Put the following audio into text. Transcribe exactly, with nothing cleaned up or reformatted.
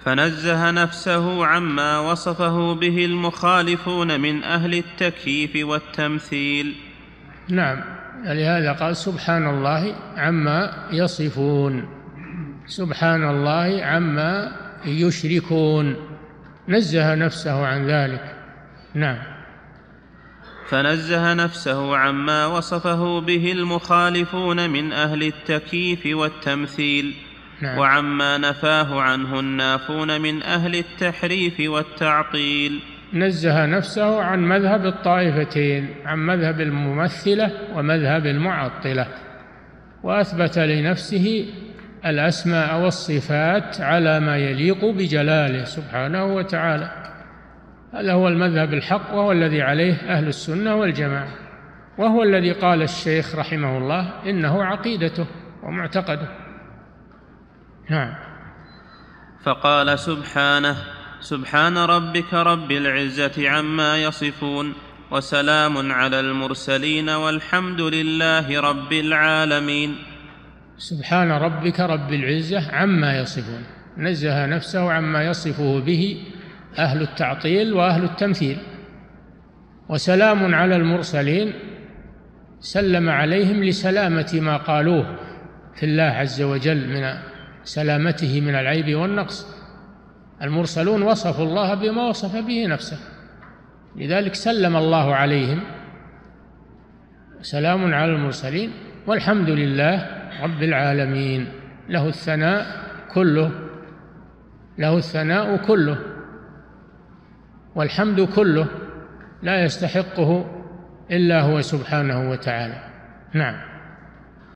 فنزه نفسه عما وصفه به المخالفون من أهل التكييف والتمثيل. نعم، لهذا قال سبحان الله عما يصفون، سبحان الله عما يشركون، نزه نفسه عن ذلك. نعم. فنزه نفسه عما وصفه به المخالفون من أهل التكييف والتمثيل. نعم. وعما نفاه عنه النافون من أهل التحريف والتعطيل. نزه نفسه عن مذهب الطائفتين، عن مذهب الممثلة ومذهب المعطلة، وأثبت لنفسه الأسماء والصفات على ما يليق بجلاله سبحانه وتعالى. هذا هو المذهب الحق، وهو الذي عليه أهل السنة والجماعة، وهو الذي قال الشيخ رحمه الله إنه عقيدته ومعتقده. نعم. فقال سبحانه: سبحان ربك رب العزة عما يصفون، وسلام على المرسلين، والحمد لله رب العالمين. سبحان ربك رب العزة عما يصفون، نزه نفسه عما يصفه به أهل التعطيل وأهل التمثيل. وسلام على المرسلين، سلم عليهم لسلامة ما قالوه في الله عز وجل من سلامته من العيب والنقص. المرسلون وصفوا الله بما وصف به نفسه، لذلك سلم الله عليهم. سلام على المرسلين والحمد لله رب العالمين، له الثناء كله، له الثناء كله والحمد كله، لا يستحقه إلا هو سبحانه وتعالى. نعم.